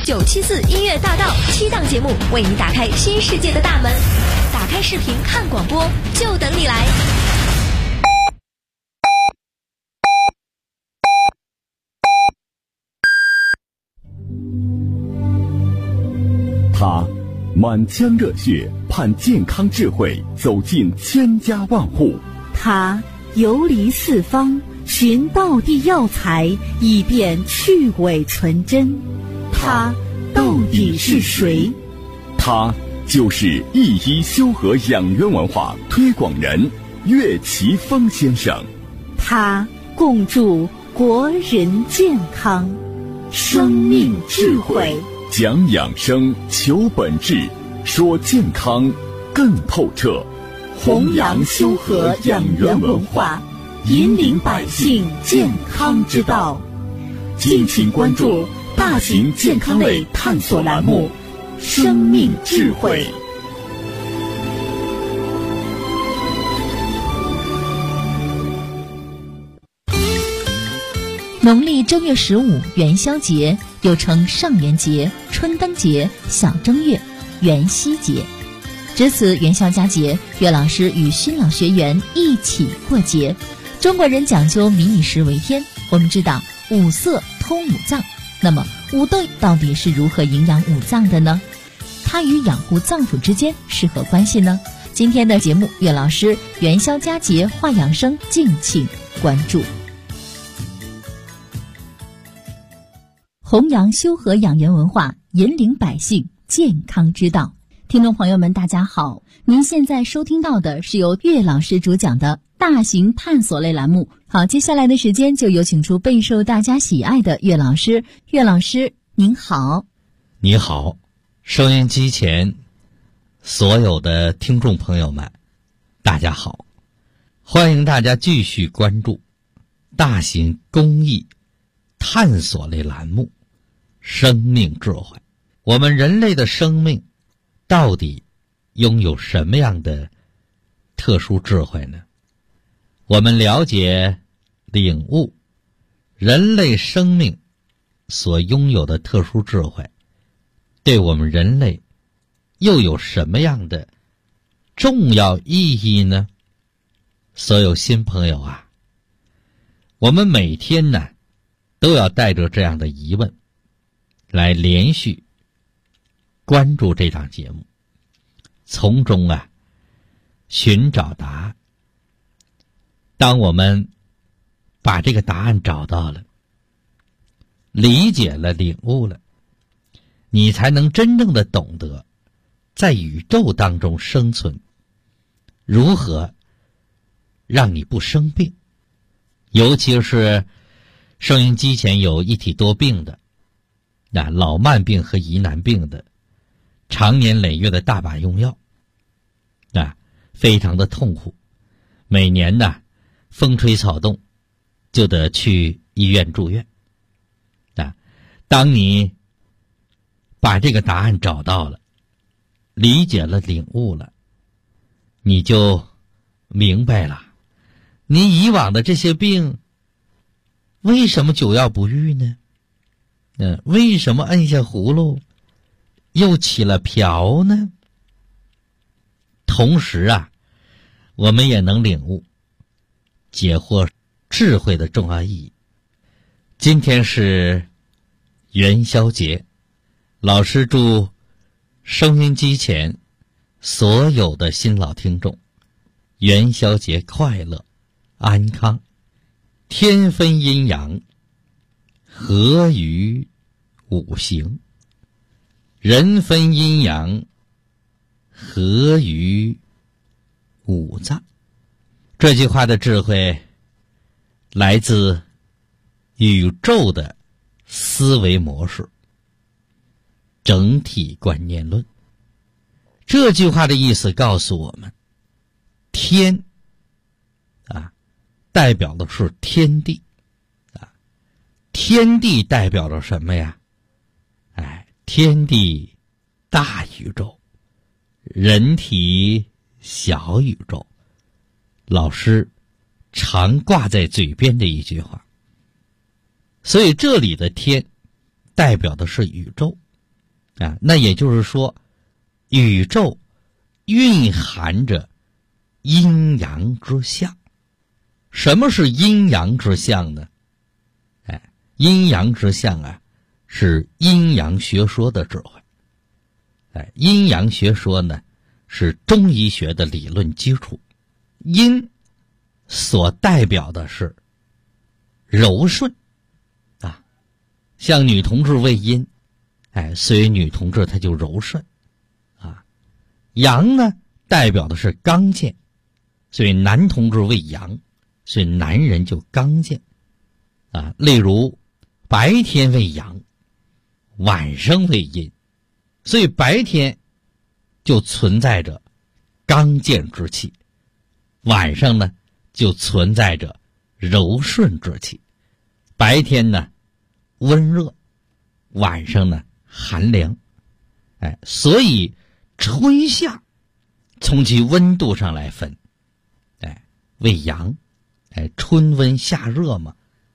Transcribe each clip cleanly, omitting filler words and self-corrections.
974音乐大道7档节目，为你打开新世界的大门。打开视频看广播，就等你来。 他满腔热血盼健康智慧走进千家万户， 他游离四方寻道地药材，以便去伪存真。他到底是谁？ 他就是一一修和养元文化推广人岳奇峰先生。 他共筑国人健康，生命智慧， 讲养生，求本质，说健康更透彻， 弘扬修和养元文化，引领百姓健康之道。敬请关注大型健康类探索栏目《生命智慧》。 农历正月15元宵节，又称上元节、春灯节、小正月、元夕节。值此元宵佳节，岳老师与新老学员一起过节。中国人讲究民以食为天，我们知道五色通五脏，那么五豆到底是如何营养五脏的呢？它与养护脏腑之间是何关系呢？今天的节目，岳老师元宵佳节话养生，敬请关注。弘扬修和养元文化，引领百姓健康之道。听众朋友们大家好，您现在收听到的是由岳老师主讲的大型探索类栏目。好，接下来的时间就有请出备受大家喜爱的岳老师。岳老师您好。 你好，收音机前所有的听众朋友们大家好，欢迎大家继续关注大型公益探索类栏目生命智慧。我们人类的生命到底拥有什么样的特殊智慧呢？我们了解领悟人类生命所拥有的特殊智慧，对我们人类又有什么样的重要意义呢？所有新朋友啊，我们每天呢都要带着这样的疑问来连续关注这档节目，从中寻找答案。当我们把这个答案找到了，理解了，领悟了，你才能真正的懂得在宇宙当中生存如何让你不生病。尤其是收音机前有一体多病的，老慢病和疑难病的，常年累月的大把用药，非常的痛苦。每年风吹草动就得去医院住院。当你把这个答案找到了，理解了，领悟了，你就明白了，你以往的这些病为什么久药不愈呢？为什么摁下葫芦又起了瓢呢？同时我们也能领悟解惑智慧的重要意义。今天是元宵节，老师祝收音机前所有的新老听众元宵节快乐安康。天分阴阳，合于五行；人分阴阳，合于五脏。这句话的智慧来自宇宙的思维模式，整体观念论。这句话的意思告诉我们，天代表的是天地，天地代表着什么呀？天地大宇宙，人体小宇宙。老师常挂在嘴边的一句话。所以这里的天代表的是宇宙， 那也就是说，宇宙蕴含着阴阳之象。什么是阴阳之象呢？阴阳之象啊，是阴阳学说的智慧。阴阳学说呢，是中医学的理论基础。阴所代表的是柔顺像女同志为阴，所以女同志她就柔顺阳呢代表的是刚健，所以男同志为阳，所以男人就刚健例如白天为阳，晚上为阴，所以白天就存在着刚健之气，晚上呢就存在着柔顺之气。白天呢温热，晚上呢寒凉。所以春夏从其温度上来分，为阳，春温夏热嘛。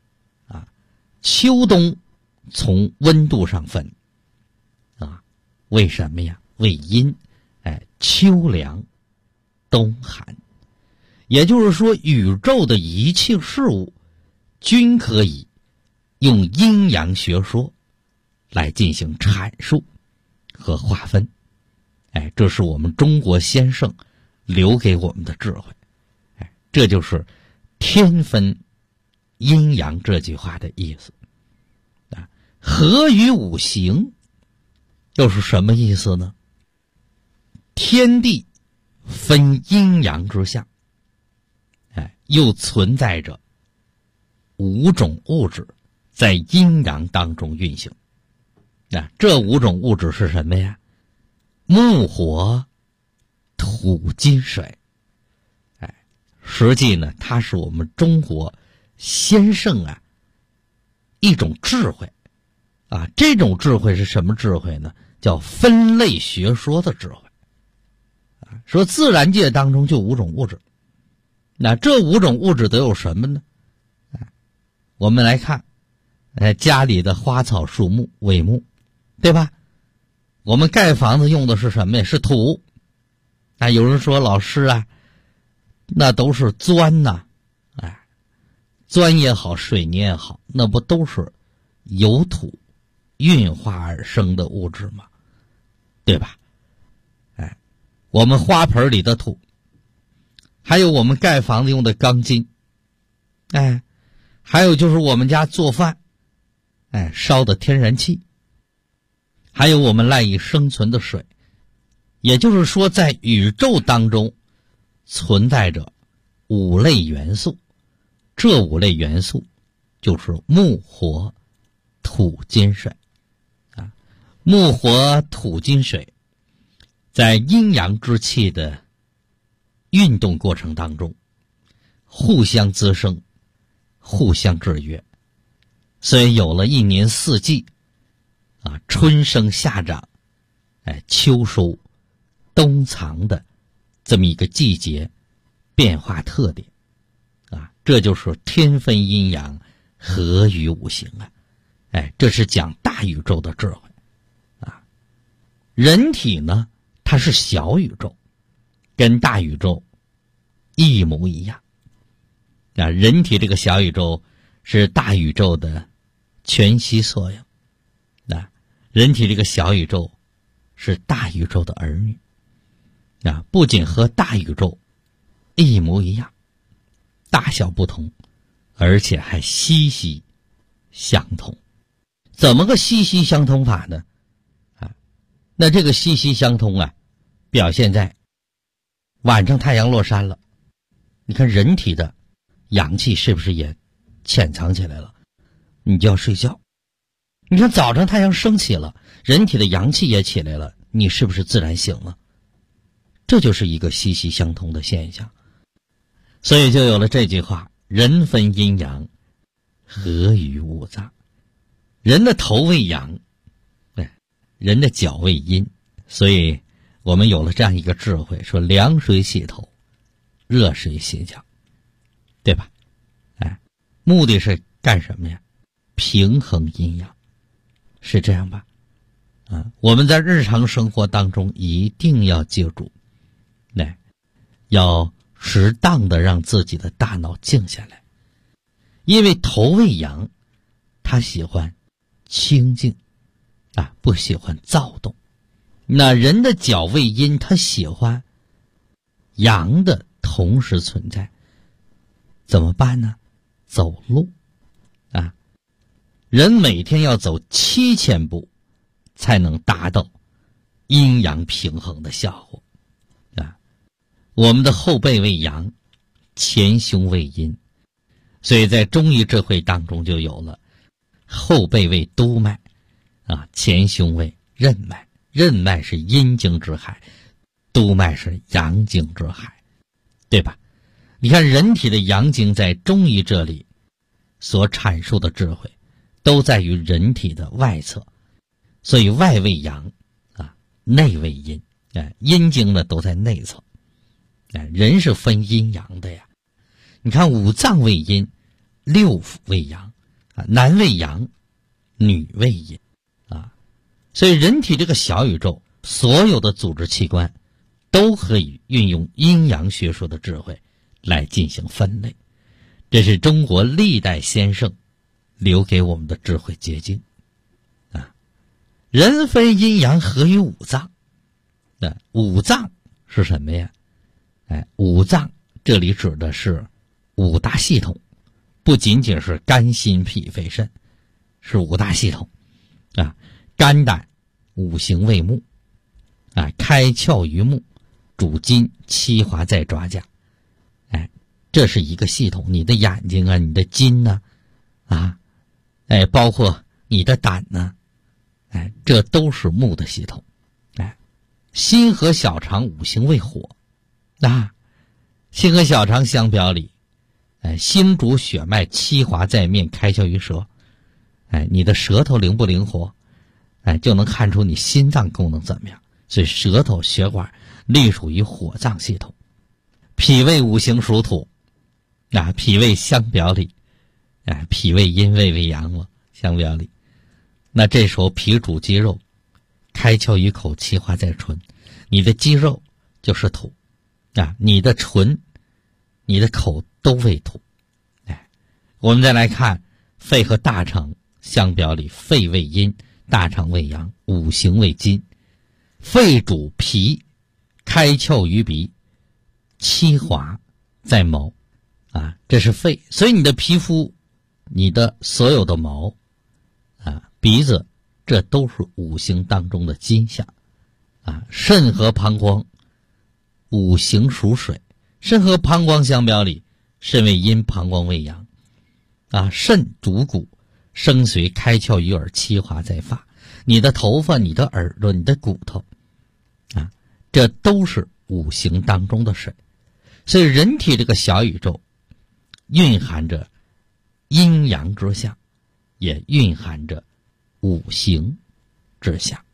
秋冬从温度上分为什么呀？为阴，秋凉冬寒。也就是说，宇宙的一切事物均可以用阴阳学说来进行阐述和划分。这是我们中国先圣留给我们的智慧。这就是天分阴阳这句话的意思。合于五行又是什么意思呢？天地分阴阳之象，又存在着5种物质在阴阳当中运行。这5种物质是什么呀？木火土金水。实际呢，它是我们中国先圣一种智慧这种智慧是什么智慧呢？叫分类学说的智慧。说自然界当中就5种物质，那这5种物质都有什么呢？我们来看家里的花草树木为木，对吧？我们盖房子用的是什么呀？是土。有人说老师那都是砖砖也好，水泥也好，那不都是由土运化而生的物质吗？对吧？我们花盆里的土，还有我们盖房子用的钢筋，还有就是我们家做饭烧的天然气，还有我们赖以生存的水。也就是说，在宇宙当中存在着5类元素，这5类元素就是木火土金水木火土金水在阴阳之气的运动过程当中互相滋生，互相制约，所以有了1年4季春生夏长秋收冬藏的这么一个季节变化特点这就是天分阴阳合于五行这是讲大宇宙的智慧人体呢，它是小宇宙，跟大宇宙一模一样人体这个小宇宙是大宇宙的全息缩影人体这个小宇宙是大宇宙的儿女不仅和大宇宙一模一样，大小不同，而且还息息相通。怎么个息息相通法呢？那这个息息相通表现在晚上太阳落山了，你看人体的阳气是不是也潜藏起来了？你就要睡觉。你看早上太阳升起了，人体的阳气也起来了，你是不是自然醒了？这就是一个息息相通的现象。所以就有了这句话，人分阴阳合于五脏。人的头为阳，人的脚为阴，所以我们有了这样一个智慧，说凉水洗头，热水洗脚，对吧？目的是干什么呀？平衡阴阳，是这样吧？ 我们在日常生活当中一定要记住，要适当的让自己的大脑静下来。因为头位阳，他喜欢清静不喜欢躁动。那人的脚位阴，他喜欢阳的同时存在。怎么办呢？走路人每天要走7000步才能达到阴阳平衡的效果我们的后背为阳，前胸为阴，所以在中医智慧当中就有了后背为督脉前胸为任脉，任脉是阴经之海，督脉是阳经之海，对吧？你看人体的阳经在中医这里所阐述的智慧都在于人体的外侧，所以外为阳内为阴阴经呢都在内侧人是分阴阳的呀。你看五脏为阴，六腑为阳男为阳，女为阴所以人体这个小宇宙所有的组织器官都可以运用阴阳学说的智慧来进行分类，这是中国历代先圣留给我们的智慧结晶人分阴阳合于五脏五脏是什么呀？五脏这里指的是五大系统，不仅仅是肝心脾肺肾，是五大系统肝胆五行为目开窍于目，主筋，七华在爪甲这是一个系统。你的眼睛你的筋包括你的胆这都是目的系统心和小肠五行为火心和小肠相表里心主血脉，七华在面，开窍于舌你的舌头灵不灵活就能看出你心脏功能怎么样。所以舌头血管隶属于火脏系统。脾胃五行属土脾胃相表里脾胃阴，胃为阳了，相表里。那这时候脾主肌肉，开窍于口，气化在唇，你的肌肉就是土你的唇你的口都为土我们再来看肺和大肠相表里，肺为阴，大肠为阳，五行为金。肺主脾，开窍于鼻，七华在毛这是肺。所以你的皮肤，你的所有的毛鼻子，这都是五行当中的金象肾和膀胱五行属水，肾和膀胱相表里，肾为阴，膀胱为阳肾主骨，生髓开窍于耳，七华在发。你的头发，你的耳朵，你的骨头这都是五行当中的水。所以人体这个小宇宙蕴含着阴阳之象，也蕴含着五行之象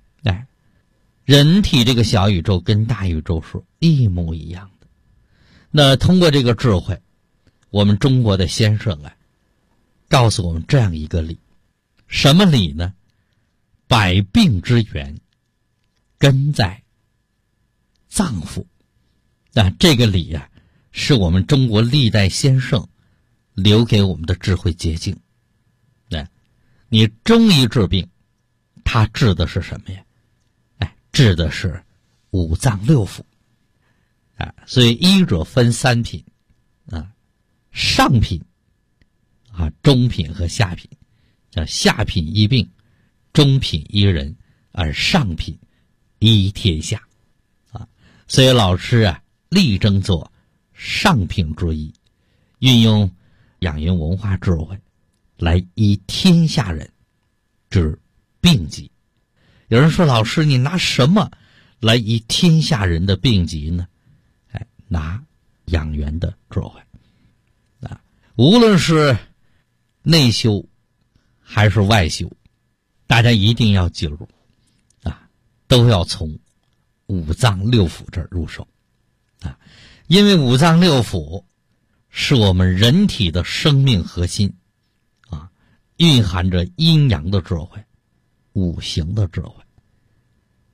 人体这个小宇宙跟大宇宙是一模一样的。那通过这个智慧，我们中国的先生告诉我们这样一个理。什么理呢？百病之源根在脏腑这个理是我们中国历代先圣留给我们的智慧结晶你中医治病，它治的是什么呀？治的是五脏六腑所以医者分三品上品中品和下品。叫下品医病，中品医人，而上品医天下所以老师力争做上品之医，运用养元文化智慧来医天下人之病疾。有人说，老师你拿什么来医天下人的病疾呢？拿养元的智慧无论是内修还是外修，大家一定要记住都要从五脏六腑这儿入手因为五脏六腑是我们人体的生命核心蕴含着阴阳的智慧，五行的智慧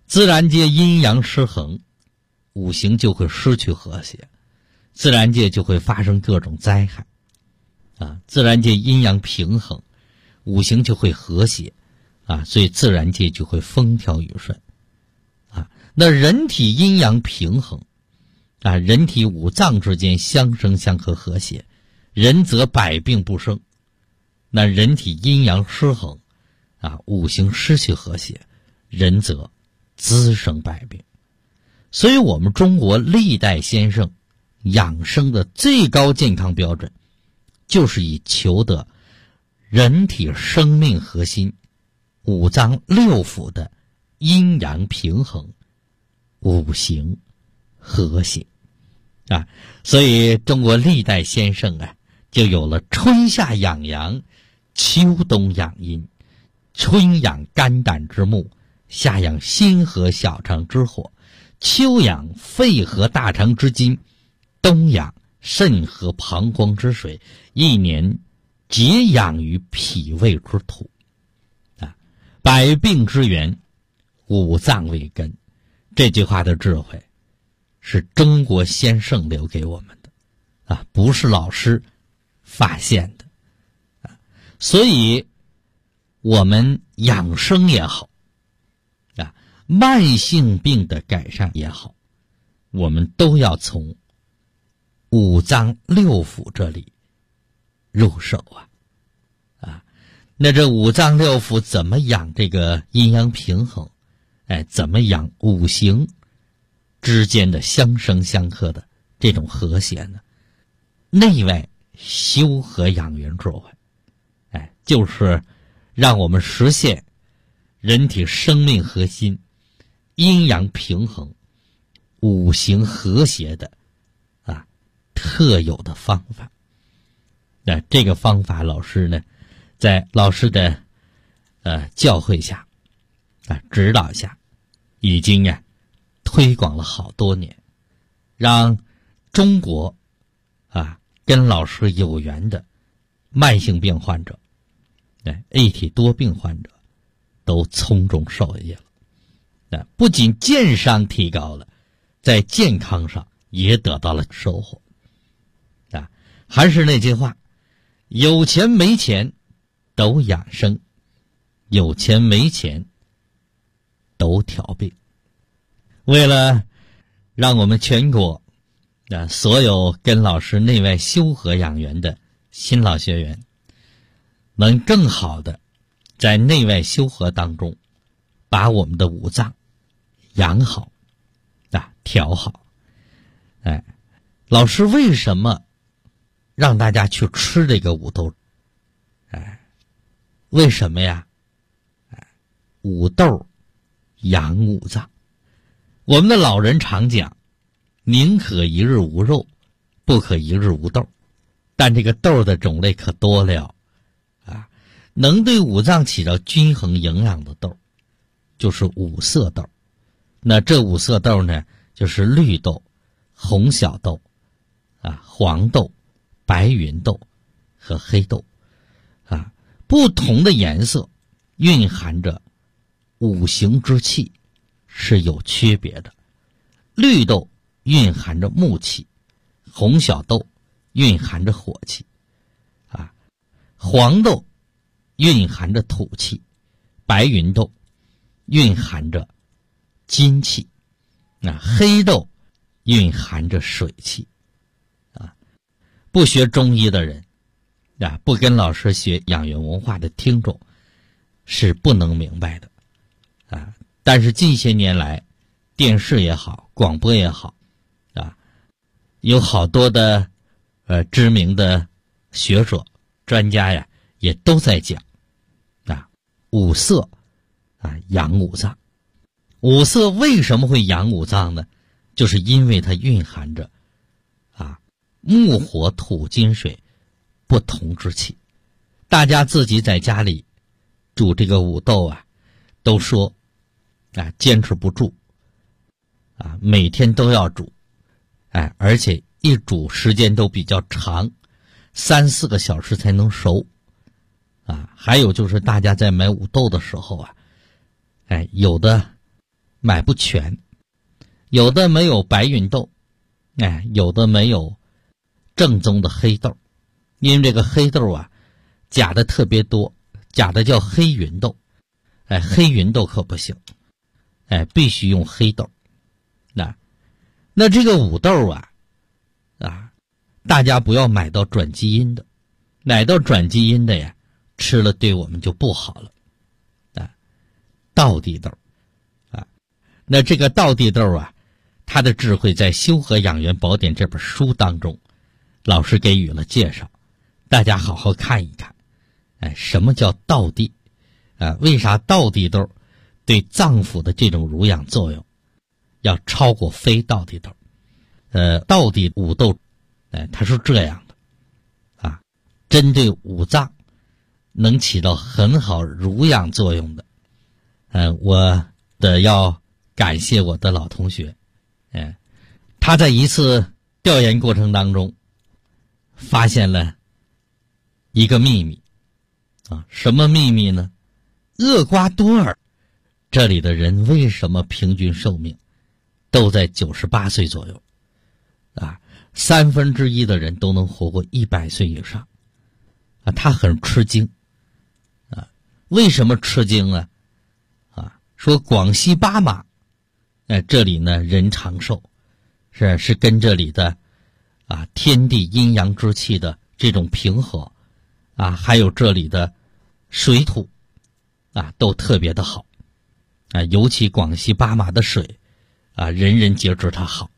自然界阴阳失衡，五行就会失去和谐，自然界就会发生各种灾害啊。自然界阴阳平衡，五行就会和谐啊，所以自然界就会风调雨顺啊。那人体阴阳平衡啊，人体五脏之间相生相克和谐，人则百病不生。那人体阴阳失衡啊，五行失去和谐，人则滋生百病。所以我们中国历代先生养生的最高健康标准，就是以求得人体生命核心五脏六腑的阴阳平衡，五行和谐啊。所以中国历代先生啊，就有了春夏养阳，秋冬养阴，春养肝胆之木，夏养心和小肠之火，秋养肺和大肠之金，冬养肾和膀胱之水，一年皆养于脾胃之土啊。百病之源，五脏为根。这句话的智慧是中国先圣留给我们的啊，不是老师发现的啊。所以我们养生也好啊，慢性病的改善也好，我们都要从五脏六腑这里入手啊。那这五脏六腑怎么养这个阴阳平衡？怎么养五行之间的相生相克的这种和谐呢？内外修和养元智慧，就是让我们实现人体生命核心阴阳平衡、五行和谐的特有的方法。那这个方法，老师呢，在老师的教诲下指导下，已经推广了好多年，让中国跟老师有缘的慢性病患者、A 体多病患者都从中受益了。不仅健商提高了，在健康上也得到了收获。还是那句话，有钱没钱都养生，有钱没钱都调病。为了让我们全国所有跟老师内外修和养元的新老学员能更好的在内外修和当中把我们的五脏养好调好。老师为什么让大家去吃这个五豆？为什么呀？五豆养五脏。我们的老人常讲，宁可一日无肉，不可一日无豆。但这个豆的种类可多了能对五脏起到均衡营养的豆就是五色豆。那这五色豆呢，就是绿豆、红小豆黄豆、白芸豆和黑豆不同的颜色蕴含着五行之气，是有区别的。绿豆蕴含着木气，红小豆蕴含着火气黄豆蕴含着土气，白芸豆蕴含着金气，黑豆蕴含着水气不学中医的人不跟老师学养元文化的听众是不能明白的但是近些年来，电视也好，广播也好有好多的知名的学者专家也都在讲五色养五脏。五色为什么会养五脏呢？就是因为它蕴含着木火土金水不同之气。大家自己在家里煮这个五豆都说坚持不住每天都要煮而且一煮时间都比较长，3-4个小时才能熟还有就是大家在买五豆的时候有的买不全，有的没有白芸豆，有的没有正宗的黑豆，因为这个黑豆啊假的特别多，假的叫黑芸豆，黑芸豆可不行，必须用黑豆。那这个五豆啊，大家不要买到转基因的，买到转基因的呀，吃了对我们就不好了。道地豆那这个道地豆啊，它的智慧在《修和养元宝典》这本书当中，老师给予了介绍，大家好好看一看。什么叫道地？为啥道地豆对脏腑的这种濡养作用要超过非道地豆？道地五豆，它是这样的针对五脏能起到很好濡养作用的。我要感谢我的老同学，他在一次调研过程当中发现了一个秘密什么秘密呢？厄瓜多尔这里的人为什么平均寿命都在98岁左右？1/3的人都能活过100岁以上他很吃惊为什么吃惊啊？说广西巴马这里呢人长寿是跟这里的天地阴阳之气的这种平和还有这里的水土都特别的好尤其广西巴马的水人人皆知它好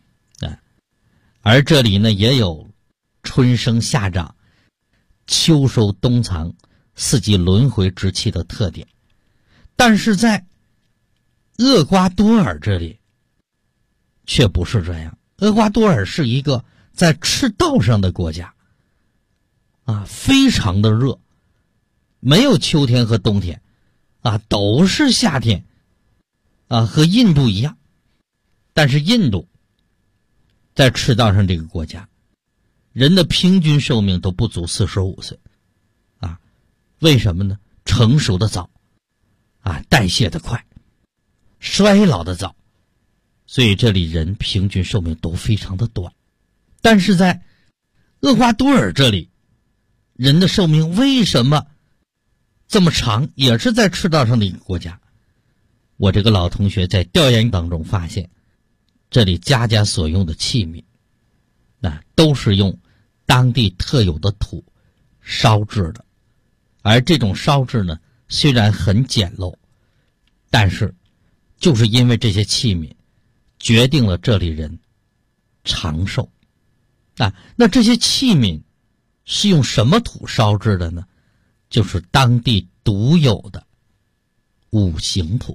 而这里呢也有春生夏长秋收冬藏四季轮回之气的特点，但是在厄瓜多尔这里却不是这样。厄瓜多尔是一个在赤道上的国家非常的热，没有秋天和冬天都是夏天和印度一样。但是印度在赤道上这个国家，人的平均寿命都不足45岁为什么呢？成熟的早代谢的快，衰老的早，所以这里人平均寿命都非常的短。但是在厄瓜多尔这里，人的寿命为什么这么长？也是在赤道上的一个国家。我这个老同学在调研当中发现，这里家家所用的器皿都是用当地特有的土烧制的，而这种烧制呢虽然很简陋，但是就是因为这些器皿决定了这里人长寿那这些器皿是用什么土烧制的呢？就是当地独有的五行土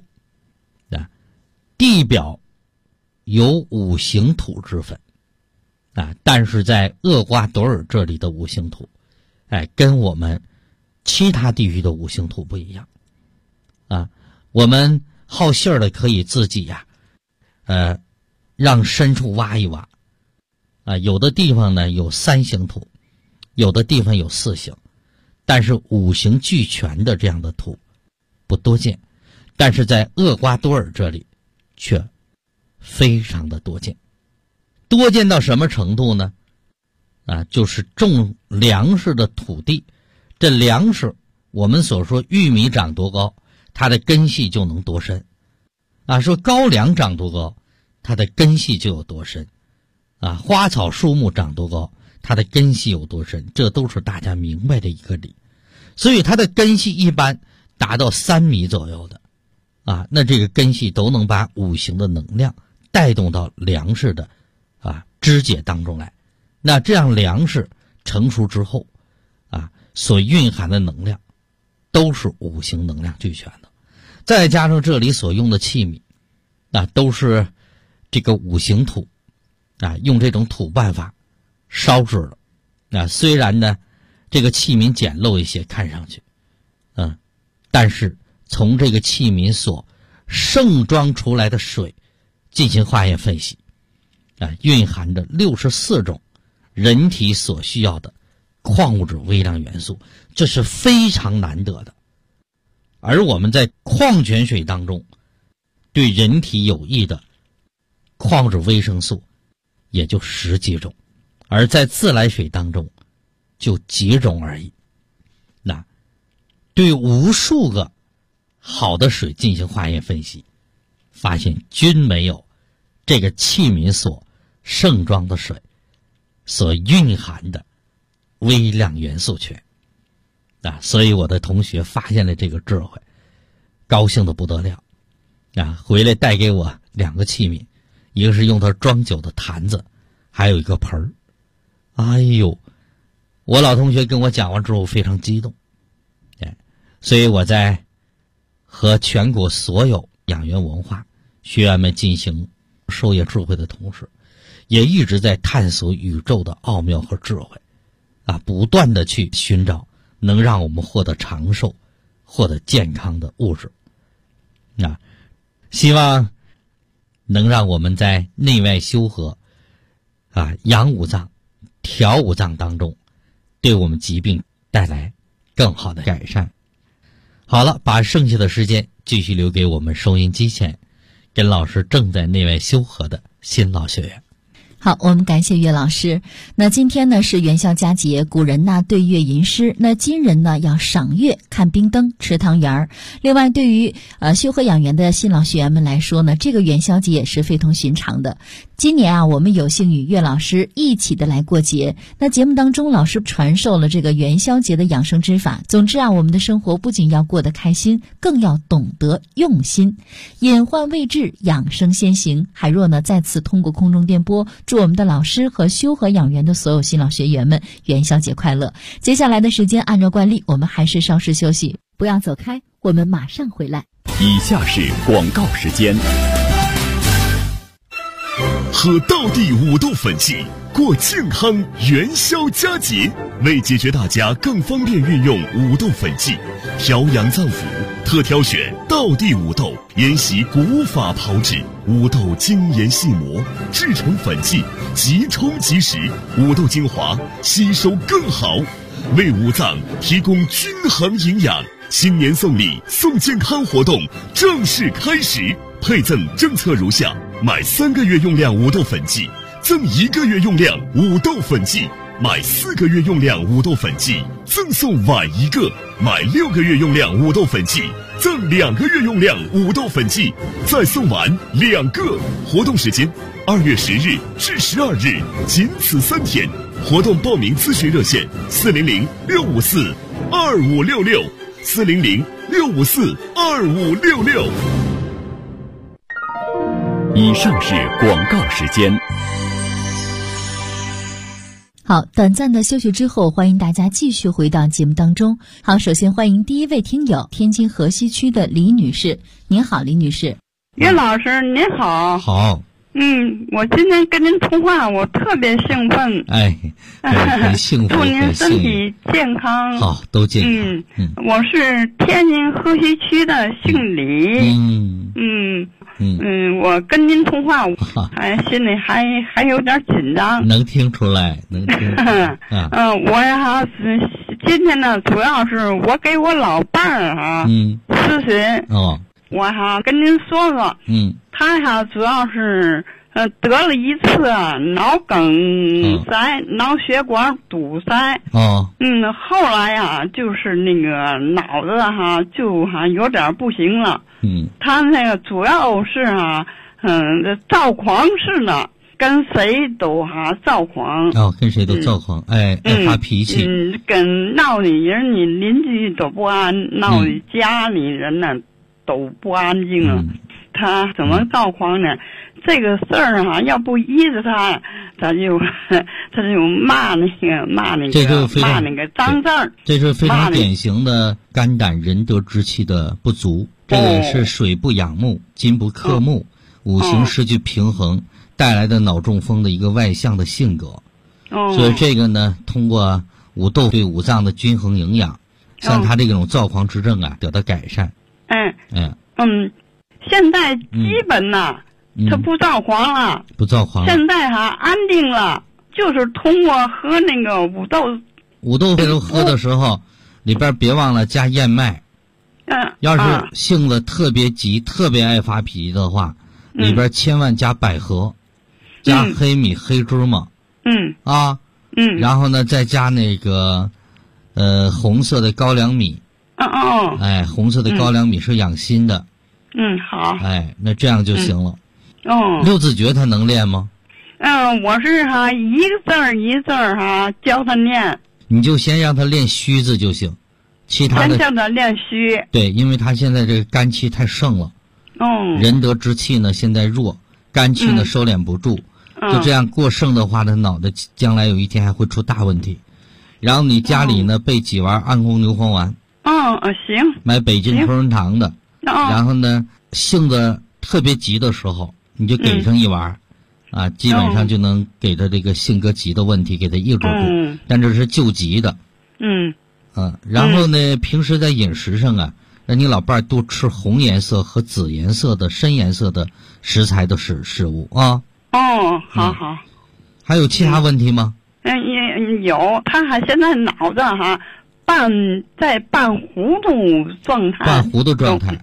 地表有五行土之分但是在厄瓜多尔这里的五行土跟我们其他地域的五行土不一样我们好信儿的可以自己让深处挖一挖有的地方呢有3行土，有的地方有4行，但是五行俱全的这样的土不多见，但是在厄瓜多尔这里却非常的多见。多见到什么程度呢？就是种粮食的土地，这粮食我们所说玉米长多高，它的根系就能多深说高粱长多高，它的根系就有多深花草树木长多高，它的根系有多深，这都是大家明白的一个理。所以它的根系一般达到3米左右的那这个根系都能把五行的能量带动到粮食的肢解当中来。那这样粮食成熟之后所蕴含的能量都是五行能量俱全的，再加上这里所用的器皿都是这个五行土用这种土办法烧制的虽然呢这个器皿简陋一些看上去但是从这个器皿所盛装出来的水进行化验分析蕴含着64种人体所需要的矿物质微量元素，这是非常难得的。而我们在矿泉水当中对人体有益的矿物质维生素也就10几种，而在自来水当中就几种而已。那对无数个好的水进行化验分析，发现均没有这个器皿所盛装的水所蕴含的微量元素权。所以我的同学发现了这个智慧，高兴得不得了回来带给我2个器皿，一个是用它装酒的坛子，还有一个盆儿。哎呦，我老同学跟我讲完之后非常激动。所以我在和全国所有养元文化学员们进行授业智慧的同时，也一直在探索宇宙的奥妙和智慧不断的去寻找能让我们获得长寿、获得健康的物质希望能让我们在内外修和养五脏、调五脏当中，对我们疾病带来更好的改善。好了，把剩下的时间继续留给我们收音机前跟老师正在内外修和的新老学员。 好，我们感谢岳老师。那今天呢是元宵佳节，古人呢对月吟诗，那今人呢要赏月、看冰灯、吃汤圆儿。另外，对于修和养元的新老学员们来说呢，这个元宵节也是非同寻常的。今年我们有幸与岳老师一起的来过节。那节目当中，老师传授了这个元宵节的养生之法。总之我们的生活不仅要过得开心，更要懂得用心。隐患未至，养生先行。海若呢再次通过空中电波祝我们的老师和修和养元的所有新老学员们元宵节快乐。接下来的时间按照惯例，我们还是稍事休息，不要走开，我们马上回来。 以下是广告时间。喝道地五豆粉剂，过健康元宵佳节。为解决大家更方便运用五豆粉剂，调养脏腑，特挑选道地五豆，沿袭古法炮制，五豆精研细磨，制成粉剂，即冲即食，五豆精华吸收更好，为五脏提供均衡营养。新年送礼送健康活动正式开始，配赠政策如下：买3个月用量五豆粉剂赠1个月用量五豆粉剂，买4个月用量五豆粉剂赠送碗1个，买6个月用量五豆粉剂赠2个月用量五豆粉剂，再送碗2个。活动时间2月10日至12日，仅此3天。活动报名咨询热线400-654-2566。400-654-2566。以上是广告时间。 好，短暂的休息之后，欢迎大家继续回到节目当中。好，首先欢迎第一位听友，天津河西区的李女士。您好，李女士。 岳老师您好。 好。 我今天跟您通话，我特别兴奋。 很幸福， 祝您身体健康。 好，都健康。 我是天津河西区的，姓李。我跟您通话，心里还有点紧张。 能听出来，能听出来。 我今天呢，主要是我给我老伴儿咨询。我跟您说说。他主要是得了一次脑梗塞，脑血管堵塞。后来就是那个脑子就有点不行了。他那个主要是躁狂似的，跟谁都躁狂。 跟谁都躁狂，爱发脾气。 跟闹的人，你邻居都不安，闹的家里人呢都不安静了。他怎么躁狂呢？这个事儿要不依着他就骂那个脏字儿。 这是非常典型的肝胆仁德之气的不足。这个是水不养目，金不克木，五行失去平衡带来的脑中风的一个外向的性格。所以这个呢，通过五豆对五脏的均衡营养，像他这种躁狂之症得到改善。 现在基本他不躁狂了， 不躁狂了。 现在安定了，就是通过喝那个五豆这种喝的时候，里边别忘了加燕麦。 要是性子特别急、特别爱发脾气的话，里边千万加百合，加黑米、黑芝麻。然后呢，再加那个红色的高粱米。红色的高粱米是养心的。 好。 那这样就行了。六字诀他能练吗？ 我是一个字儿一字儿教他念。 你就先让他练虚字就行，其他的先叫他练虚。 对，因为他现在这个肝气太盛了。仁德之气呢现在弱，肝气呢收敛不住，就这样过盛的话，他脑袋将来有一天还会出大问题。然后你家里呢备几丸安宫牛黄丸。 行。 买北京同仁堂的。然后呢，性子特别急的时候，你就给上一丸。基本上就能给他这个性格急的问题给他抑制住，但这是救急的。然后呢，平时在饮食上让你老伴儿多吃红颜色和紫颜色的深颜色的食材的食物啊。 好。 还有其他问题吗？ 也有，他还现在脑子在半糊涂状态。 半糊涂状态。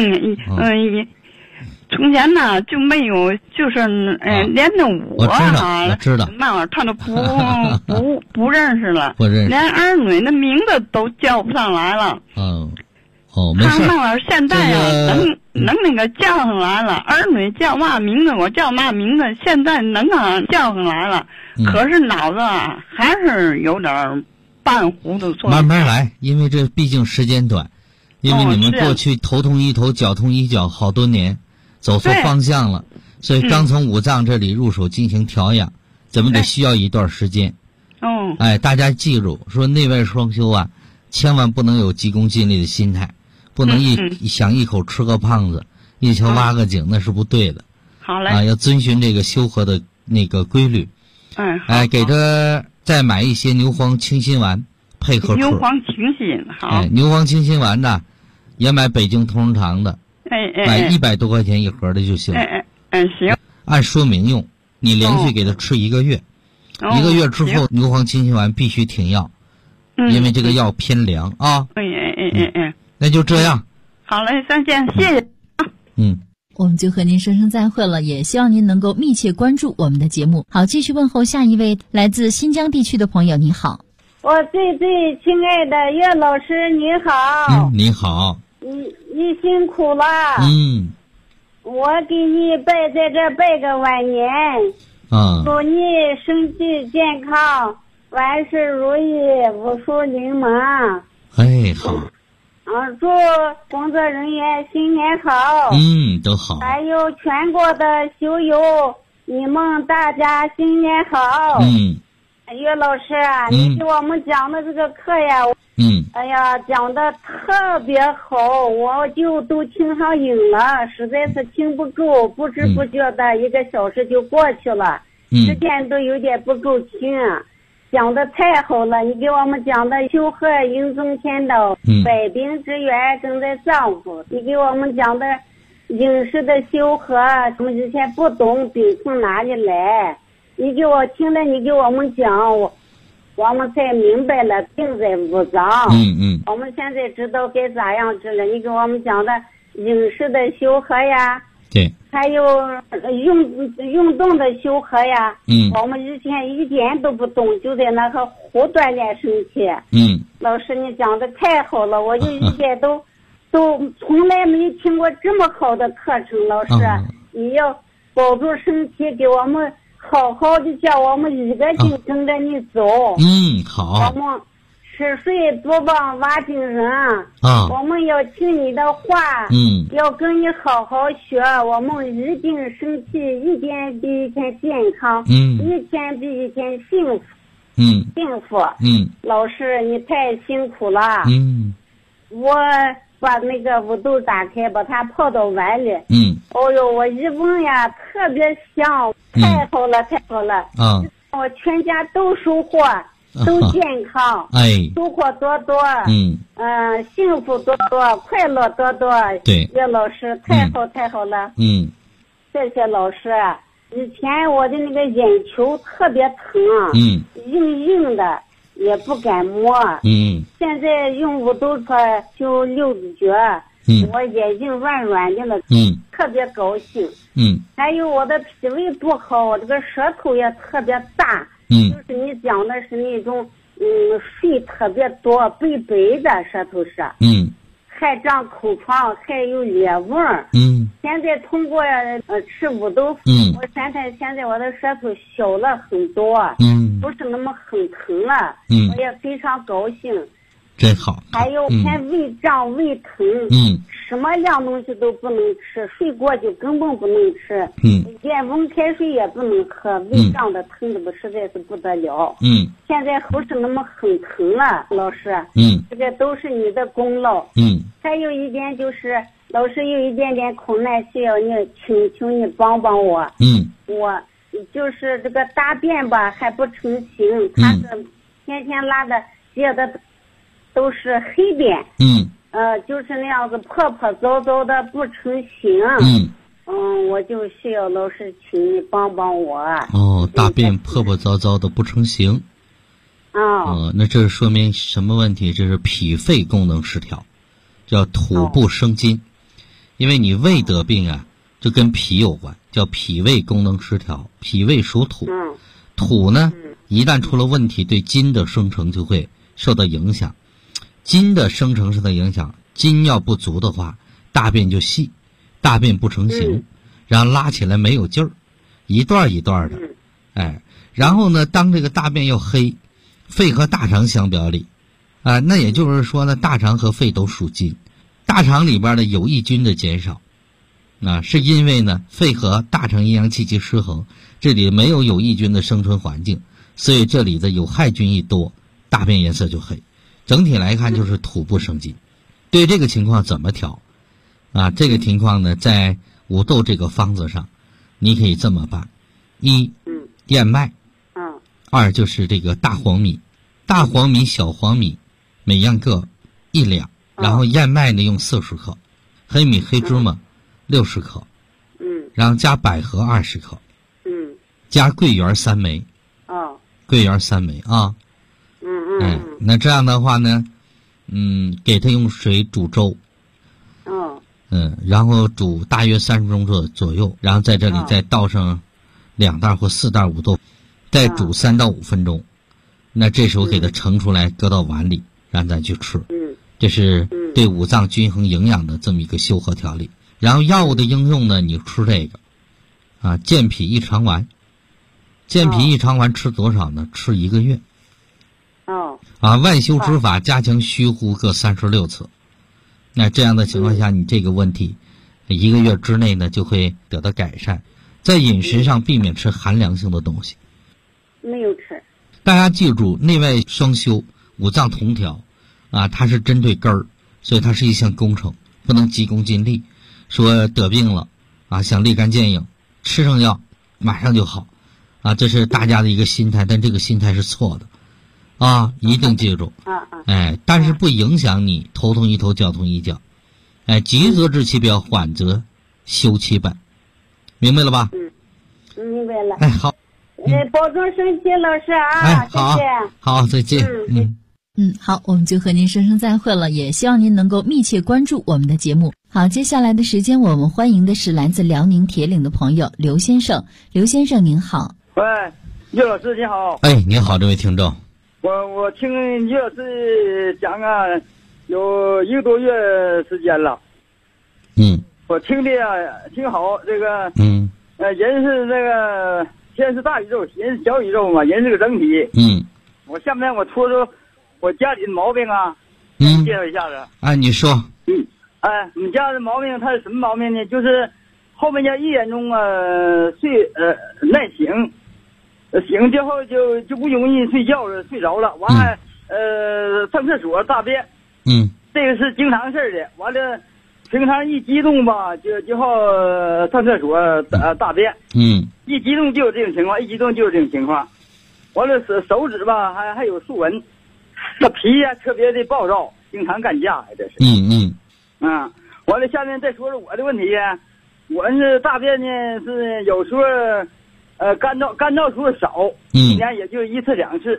从前呢就没有，就是连着我知道， 那他都不认识了， 不认识， 连儿女的名字都叫不上来了。 没事。 他那现在能那个叫上来了，儿女叫嘛名字，我叫嘛名字，现在能叫上来了。可是脑子还是有点半糊涂。 慢慢来，因为这毕竟时间短，因为你们过去头痛医头，脚痛医脚，好多年。走错方向了，所以刚从五脏这里入手进行调养，咱们得需要一段时间。大家记住，说内外双修千万不能有急功近利的心态，不能想一口吃个胖子，一球挖个井，那是不对的。 好嘞。 要遵循这个修和的那个规律。给他再买一些牛黄清心丸配合吃。 牛黄清心好。 牛黄清心丸呢，也买北京同仁堂的。买100多块钱一盒的就行。 行。 按说明用，你连续给他吃1个月，1个月之后牛黄清心丸必须停药，因为这个药偏凉啊。那就这样。 好嘞，再见，谢谢。 我们就和您说声再会了，也希望您能够密切关注我们的节目。好，继续问候下一位来自新疆地区的朋友，你好。 我最亲爱的岳老师，你好。 你好。 你辛苦了。我给你在这拜个晚年。祝你身体健康，万事如意，五福临门。 好。 祝工作人员新年好。 都好。 还有全国的修友，你们大家新年好。岳老师你给我们讲的这个课呀，哎呀，讲的特别好，我就都听上瘾了，实在是听不住，不知不觉的1个小时就过去了，时间都有点不够听。讲的太好了，你给我们讲的修和迎宗天道，百病之源正在丈夫，你给我们讲的饮食的修和，我们之前不懂病从哪里来，你给我听了，你给我们讲，我们才明白了病在五脏。我们现在知道该咋样治了。你给我们讲的饮食的修和呀， 对， 还有运动的修和呀。我们以前一点都不懂，就在那个胡锻炼身体。老师你讲的太好了，我就一点都从来没听过这么好的课程。老师，你要保住身体，给我们好好的叫我们1个劲跟着你走。 好。 我们吃睡多忘挖精神。我们要听你的话。要跟你好好学，我们一定身体一天比一天健康。一天比一天幸福。幸福。老师你太辛苦了。我把那个五豆打开，把它泡到碗里。我一闻呀，特别香，太好了，太好了。我全家都收获，都健康，收获多多。幸福多多，快乐多多。 对， 岳老师太好太好了。谢谢老师。以前我的那个眼球特别疼，硬硬的， 也不敢摸。现在用五豆搓就6个脚，我眼睛软软的了，特别高兴。还有我的脾胃不好，我这个舌头也特别大，就是你讲的是那种水特别多，白白的舌头是。还长口疮，还有裂纹。现在通过吃五豆腐，我现在我的舌头小了很多，不是那么很疼了，我也非常高兴。 真好。 还有看胃胀胃疼，什么样东西都不能吃，水果就根本不能吃，连温开水也不能喝，胃胀的疼的实在是不得了。现在不是那么很疼了，老师。这个都是你的功劳。还有一点就是，老师有一点点困难需要你，请你帮帮我。我就是这个大便吧还不成形，它是天天拉的结的都是黑便。就是那样子破破糟糟的不成形。我就需要老师请你帮帮我。 大便破破糟糟的不成形。那这说明什么问题？这是脾肺功能失调，叫土不生金。因为你胃得病啊，就跟脾有关，叫脾胃功能失调。脾胃属土，土呢一旦出了问题，对金的生成就会受到影响。筋的生成受到影响，筋要不足的话，大便就细，大便不成形，然后拉起来没有劲儿，一段一段的。然后呢，当这个大便又黑，肺和大肠相表里，那也就是说呢，大肠和肺都属金，大肠里边的有益菌的减少，是因为呢，肺和大肠阴阳气机失衡，这里没有有益菌的生存环境，所以这里的有害菌一多，大便颜色就黑。整体来看就是土不生金。对这个情况怎么调？这个情况呢，在五豆这个方子上，你可以这么办：一，燕麦；二就是这个大黄米，大黄米、小黄米，每样各1两，然后燕麦呢用40克，黑米、黑芝麻60克，然后加百合20克，加桂圆3枚，桂圆3枚啊。那这样的话呢，给它用水煮粥，然后煮大约30分钟左右，然后在这里再倒上2袋或4袋五豆，再煮3到5分钟。那这时候给它盛出来，搁到碗里，让咱去吃。这是对五脏均衡营养的这么一个修和调理。然后药物的应用呢，你吃这个健脾益肠丸。健脾益肠丸吃多少呢？吃1个月。万休之法加强虚呼各36次。那这样的情况下，你这个问题1个月之内呢就会得到改善。在饮食上避免吃寒凉性的东西。 没有吃。 大家记住，内外双修，五脏同调它是针对根儿，所以它是一项工程，不能急功近利。说得病了想立竿见影，吃上药马上就好这是大家的一个心态，但这个心态是错的一定记住。但是不影响你头痛医头，脚痛医脚。急则治其表，缓则修其本。明白了吧？ 明白了。 好。 保重身体，老师好， 再见。 好，再见。 好，我们就和您说声再会了，也希望您能够密切关注我们的节目。好，接下来的时间，我们欢迎的是来自辽宁铁岭的朋友刘先生。刘先生您好。 喂，岳老师你好。 您好，这位听众。 我听岳老师讲有1个多月时间了。我听的挺好。这个人是这个天是大宇宙，人是小宇宙嘛，人是个整体。我下面我说说我家里的毛病介绍一下子。 你说。 我们家的毛病它是什么毛病呢？就是后面1点钟耐醒。醒之后就不容易睡觉了，睡着了，完了上厕所大便，这个是经常事儿的。完了，平常一激动吧，就好上厕所大便，一激动就有这种情况，完了手指吧还有竖纹，这脾特别的暴躁，经常干架，这是。完了，下面再说说我的问题。我是大便呢是有时候干燥时候少，1年也就1次2次，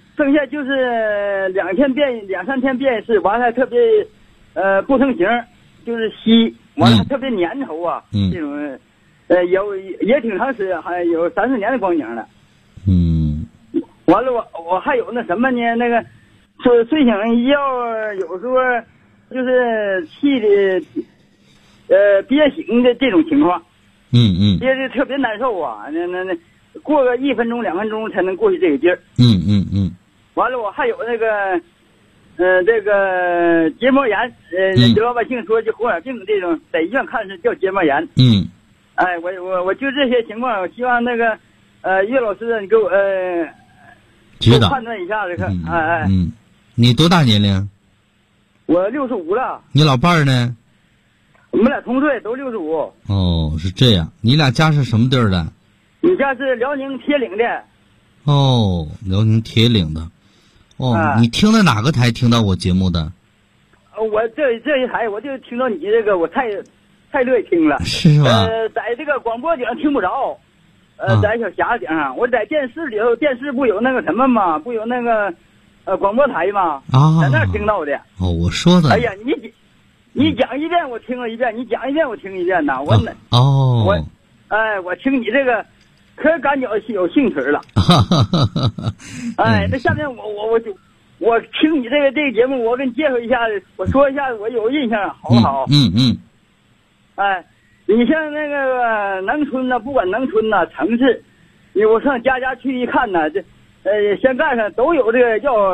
剩下就是2三天变一次，完了还特别不成形，就是稀，完了还特别粘稠啊，这种也挺长时间，还有3、4年的光景了。完了我还有那什么呢？那个睡醒一觉，有时候就是气的憋醒的这种情况。憋的特别难受啊，那过个1分钟2分钟才能过去这个劲儿。完了我还有那个这个结膜炎，老百姓说就红眼病这种，在医院看是叫结膜炎。哎，我就这些情况，我希望那个岳老师你给我判断一下这个。 你多大年龄？ 我65了。 你老伴儿呢？ 我们俩同岁，都65。 哦，是这样。你俩家是什么地儿的？ 你家是辽宁铁岭的。 哦，辽宁铁岭的。你听的哪个台听到我节目的？ 我这一台我就听到你这个，我太乐意听了。 是吧？ 在这个广播顶上听不着，在小匣子顶上，我在电视里头，电视不有那个什么吗？不有那个广播台吗？在那儿听到的。 我说的。 哎呀，你讲一遍我听了一遍，你讲一遍我听一遍呐。我听你这个可感觉有兴趣了。那下面我听你这个节目，我给你介绍一下，我说一下我有印象好不好？你像那个农村呢，不管农村呢城市，我上家去一看呢，这先盖上都有这个